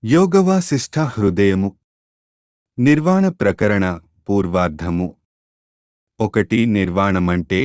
యోగవాసిష్ఠ హృదయము. నిర్వాణ ప్రకరణ పూర్వార్ధము. 1. నిర్వాణమంటే.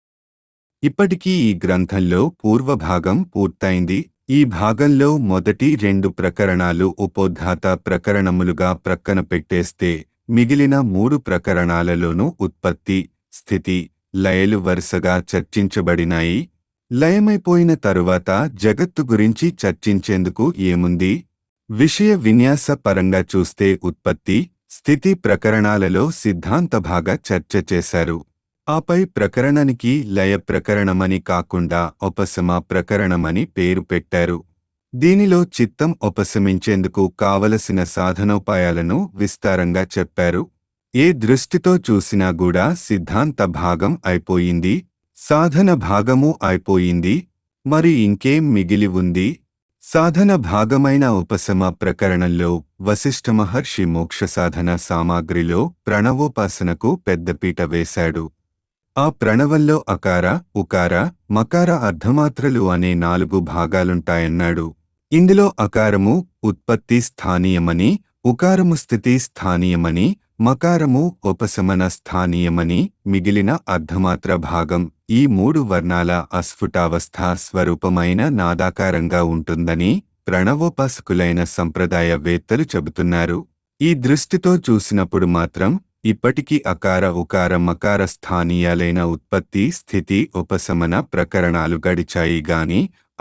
ఇప్పటికీ ఈ గ్రంథంలో పూర్వభాగం పూర్తయింది. ఈ భాగంలో మొదటి 2 ప్రకరణాలు ఉపోద్ఘాత ప్రకరణములుగా ప్రక్కన పెట్టేస్తే మిగిలిన 3 ప్రకరణాలలోనూ ఉత్పత్తి, స్థితి, లయలు వరుసగా చర్చించబడినాయి. లయమైపోయిన తరువాత జగత్తు గురించి చర్చించేందుకు ఏముంది? విషయ విన్యాస పరంగా చూస్తే ఉత్పత్తి, స్థితి ప్రకరణాలలో సిద్ధాంతభాగ చర్చ చేశారు. ఆపై ప్రకరణానికి లయ ప్రకరణమని కాకుండా ఉపశమ ప్రకరణమని పేరు పెట్టారు. దీనిలో చిత్తం ఉపశమించేందుకు కావలసిన సాధనోపాయాలను విస్తారంగా చెప్పారు. ఏ దృష్టితో చూసినా కూడా సిద్ధాంత భాగం అయిపోయింది, సాధన భాగము అయిపోయింది. మరి ఇంకేం మిగిలి ఉంది? సాధన భాగమైన ఉపశమ ప్రకరణంలో వశిష్ఠ మహర్షి మోక్షసాధన సామాగ్రిలో ప్రణవోపాసనకు పెద్దపీట వేశాడు. ఆ ప్రణవంలో అకార, ఉకార, మకార అర్ధమాత్రలు అనే 4 భాగాలుంటాయన్నాడు. ఇందులో అకారము ఉత్పత్తి స్థానీయమని, ఉకారము స్థితి స్థానీయమని, మకారము ఉపశమన స్థానీయమని, మిగిలిన అర్ధమాత్ర భాగం ఈ 3 వర్ణాల అస్ఫుటావస్థ స్వరూపమైన నాదాకారంగా ఉంటుందని ప్రణవోపాసకులైన సంప్రదాయవేత్తలు చెబుతున్నారు. ఈ దృష్టితో చూసినప్పుడు మాత్రం ఇప్పటికీ అకార, ఉకార, మకార స్థానీయాలైన ఉత్పత్తి, స్థితి, ఉపశమన ప్రకరణాలు గడిచాయి గాని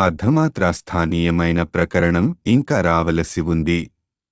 అర్ధమాత్రాస్థానీయమైన ప్రకరణం ఇంకా రావలసి ఉంది.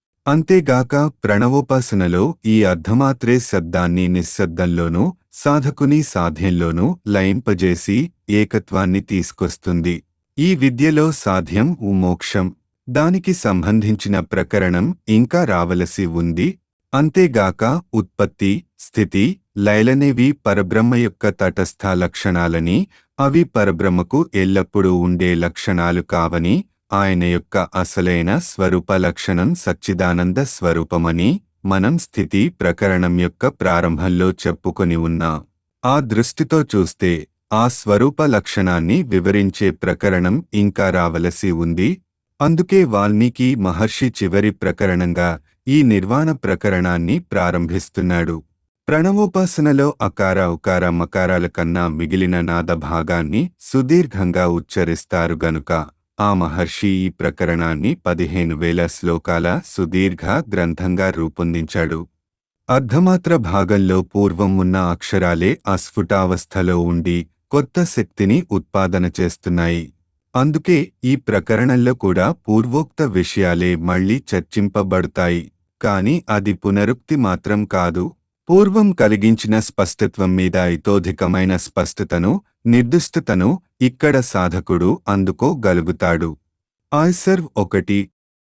అంతేగాక ప్రణవోపాసనలో ఈ అర్ధమాత్రే శబ్దాన్ని నిశ్శబ్దంలోనూ, సాధకుని సాధ్యంలోనూ లయింపజేసి ఏకత్వాన్ని తీసుకొస్తుంది. ఈ విద్యలో సాధ్యం మోక్షం. దానికి సంబంధించిన ప్రకరణం ఇంకా రావలసి ఉంది. అంతేగాక ఉత్పత్తి, స్థితి, లయలనేవి పరబ్రహ్మ యొక్క తటస్థ లక్షణాలని, అవి పరబ్రహ్మకు ఎల్లప్పుడూ ఉండే లక్షణాలు కావని, ఆయన యొక్క అసలైన స్వరూప లక్షణం సచ్చిదానంద స్వరూపమని మనం స్థితి ప్రకరణం యొక్క ప్రారంభంలో చెప్పుకొని ఉన్నాం. ఆ దృష్టితో చూస్తే ఆ స్వరూప లక్షణాన్ని వివరించే ప్రకరణం ఇంకా రావలసి ఉంది. అందుకే వాల్మీకి మహర్షి చివరి ప్రకరణంగా ఈ నిర్వాణ ప్రకరణాన్ని ప్రారంభిస్తున్నాడు. ప్రణవోపాసనలో అకార, ఉకార, మకారాల కన్నా మిగిలిన నాద భాగాన్ని సుదీర్ఘంగా ఉచ్చరిస్తారు గనుక ఆ మహర్షి ఈ ప్రకరణాన్ని 15,000 శ్లోకాల సుదీర్ఘ గ్రంథంగా రూపొందించాడు. అర్ధమాత్ర భాగంలో పూర్వం ఉన్న అక్షరాలే అస్ఫుటావస్థలో ఉండి కొత్త శక్తిని ఉత్పాదన చేస్తున్నాయి. అందుకే ఈ ప్రకరణంలో కూడా పూర్వోక్త విషయాలే మళ్లీ చర్చింపబడతాయి. కాని అది పునరుక్తి మాత్రం కాదు. పూర్వం కలిగించిన స్పష్టత్వం మీద ఇతోధికమైన స్పష్టతను, నిర్దిష్టతను ఇక్కడ సాధకుడు అందుకోగలుగుతాడు. ఆయ్సర్వ్ 1.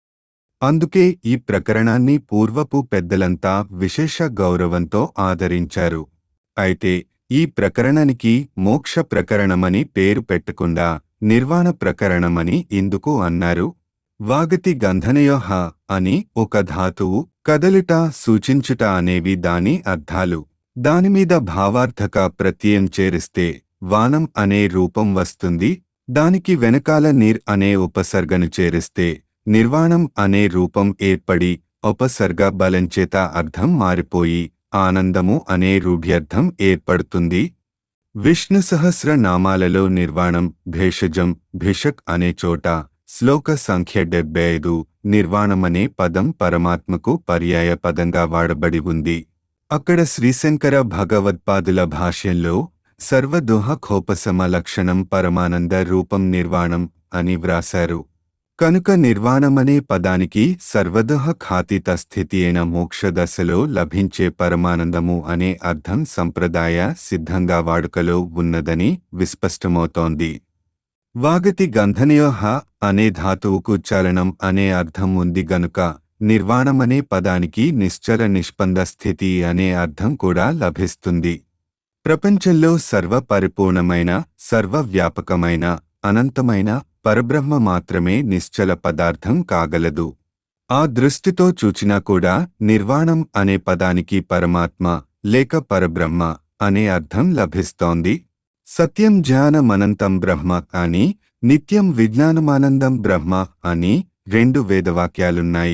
అందుకే ఈ ప్రకరణాన్ని పూర్వపు పెద్దలంతా విశేష గౌరవంతో ఆదరించారు. అయితే ఈ ప్రకరణానికి మోక్ష ప్రకరణమని పేరు పెట్టకుండా నిర్వాణ ప్రకరణమని ఎందుకు అన్నారు? వాగతి గంధనయోహ అని ఒక ధాతువు, కదలుట, సూచించుట అనేవి దాని అర్థాలు. దానిమీద భావార్థక ప్రత్యయం చేరిస్తే వానం అనే రూపం వస్తుంది. దానికి వెనకాల నీర్ అనే ఉపసర్గను చేరిస్తే నిర్వాణం అనే రూపం ఏర్పడి ఉపసర్గ బలంచేత అర్థం మారిపోయి ఆనందము అనే రూఢ్యర్థం ఏర్పడుతుంది. విష్ణు సహస్ర నామాలలో నిర్వాణం, భేషజం, భిషక్ అనే చోట శ్లోక సంఖ్య 75 నిర్వాణమనే పదం పరమాత్మకు పర్యాయ పదంగా వాడబడి ఉంది. అక్కడ శ్రీశంకర భగవత్పాదుల భాష్యంలో సర్వదోహ ఖోపసమ లక్షణం పరమానంద రూపం నిర్వాణం అని వ్రాశారు. కనుక నిర్వాణమనే పదానికి సర్వదోహ ఖాతిత స్థితి అయిన మోక్షదశలో లభించే పరమానందము అనే అర్థం సంప్రదాయ సిద్ధంగా వాడుకలో ఉన్నదని విస్పష్టమవుతోంది. వాగతి గంధనయోహ అనే ధాతువుకు చలనం అనే అర్థం ఉంది గనుక నిర్వాణమనే పదానికి నిశ్చల నిష్పంద స్థితి అనే అర్థం కూడా లభిస్తుంది. ప్రపంచంలో సర్వపరిపూర్ణమైన, సర్వవ్యాపకమైన, అనంతమైన పరబ్రహ్మ మాత్రమే నిశ్చల పదార్థం కాగలదు. ఆ దృష్టితో చూచినా కూడా నిర్వాణం అనే పదానికి పరమాత్మ లేక పరబ్రహ్మ అనే అర్థం లభిస్తోంది. సత్యం జ్ఞానమనంతం బ్రహ్మ అని, నిత్యం విజ్ఞానమానందం బ్రహ్మ అని 2 వేదవాక్యాలున్నాయి.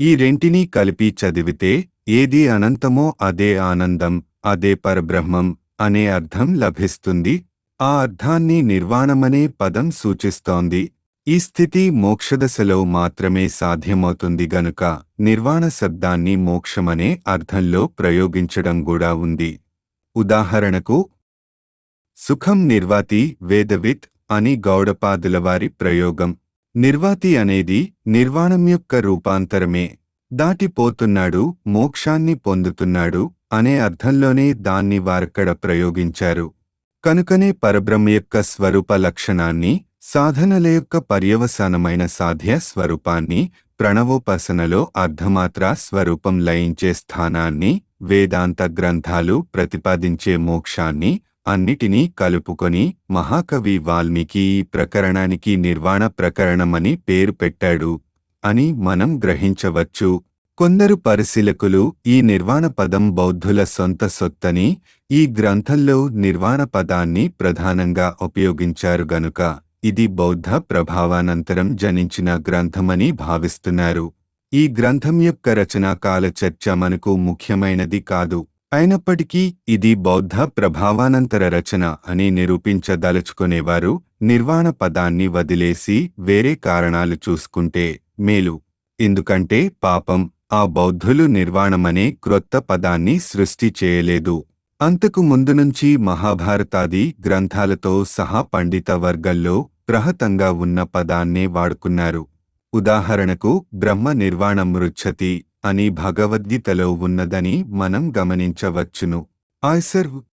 ఈ రెంటినీ కలిపి చదివితే ఏది అనంతమో అదే ఆనందం, అదే పరబ్రహ్మం అనే అర్థం లభిస్తుంది. ఆ అర్థాన్ని నిర్వాణమనే పదం సూచిస్తోంది. ఈ స్థితి మోక్షదశలో మాత్రమే సాధ్యమవుతుంది గనుక నిర్వాణ శబ్దాన్ని మోక్షమనే అర్థంలో ప్రయోగించడం కూడా ఉంది. ఉదాహరణకు సుఖం నిర్వాతి వేదవిత్ అని గౌడపాదులవారి ప్రయోగం. నిర్వాతి అనేది నిర్వాణం యొక్క రూపాంతరమే. దాటిపోతున్నాడు, మోక్షాన్ని పొందుతున్నాడు అనే అర్థంలోనే దాన్ని వారక్కడ ప్రయోగించారు. కనుకనే పరబ్రహ్మ యొక్క స్వరూప లక్షణాన్ని, సాధనల యొక్క పర్యవసానమైన సాధ్య స్వరూపాన్ని, ప్రణవోపాసనలో అర్ధమాత్ర స్వరూపం లయించే స్థానాన్ని, వేదాంత గ్రంథాలు ప్రతిపాదించే మోక్షాన్ని అన్నిటినీ కలుపుకొని మహాకవి వాల్మీకి ఈ ప్రకరణానికి నిర్వాణ ప్రకరణమని పేరు పెట్టాడు అని మనం గ్రహించవచ్చు. కొందరు పరిశీలకులు ఈ నిర్వాణ పదం బౌద్ధుల సొంత సొత్తని, ఈ గ్రంథంలో నిర్వాణ పదాన్ని ప్రధానంగా ఉపయోగించారు గనుక ఇది బౌద్ధ ప్రభావానంతరం జనించిన గ్రంథమని భావిస్తున్నారు. ఈ గ్రంథం యొక్క రచనాకాల చర్చ మనకు ముఖ్యమైనది కాదు. అయినప్పటికీ ఇది బౌద్ధ ప్రభావానంతర రచన అని నిరూపించదలుచుకునేవారు నిర్వాణ పదాన్ని వదిలేసి వేరే కారణాలు చూసుకుంటే మేలు. ఎందుకంటే పాపం ఆ బౌద్ధులు నిర్వాణమనే క్రొత్త పదాన్ని సృష్టి చేయలేదు. అంతకు ముందు నుంచి మహాభారతాది గ్రంథాలతో సహా పండిత వర్గంలో ప్రహతంగా ఉన్న పదాన్నే వాడుకున్నారు. ఉదాహరణకు బ్రహ్మ నిర్వాణం మృచ్ఛతి అని భగవద్గీతలో ఉన్నదని మనం గమనించవచ్చును. ఆయ్సర్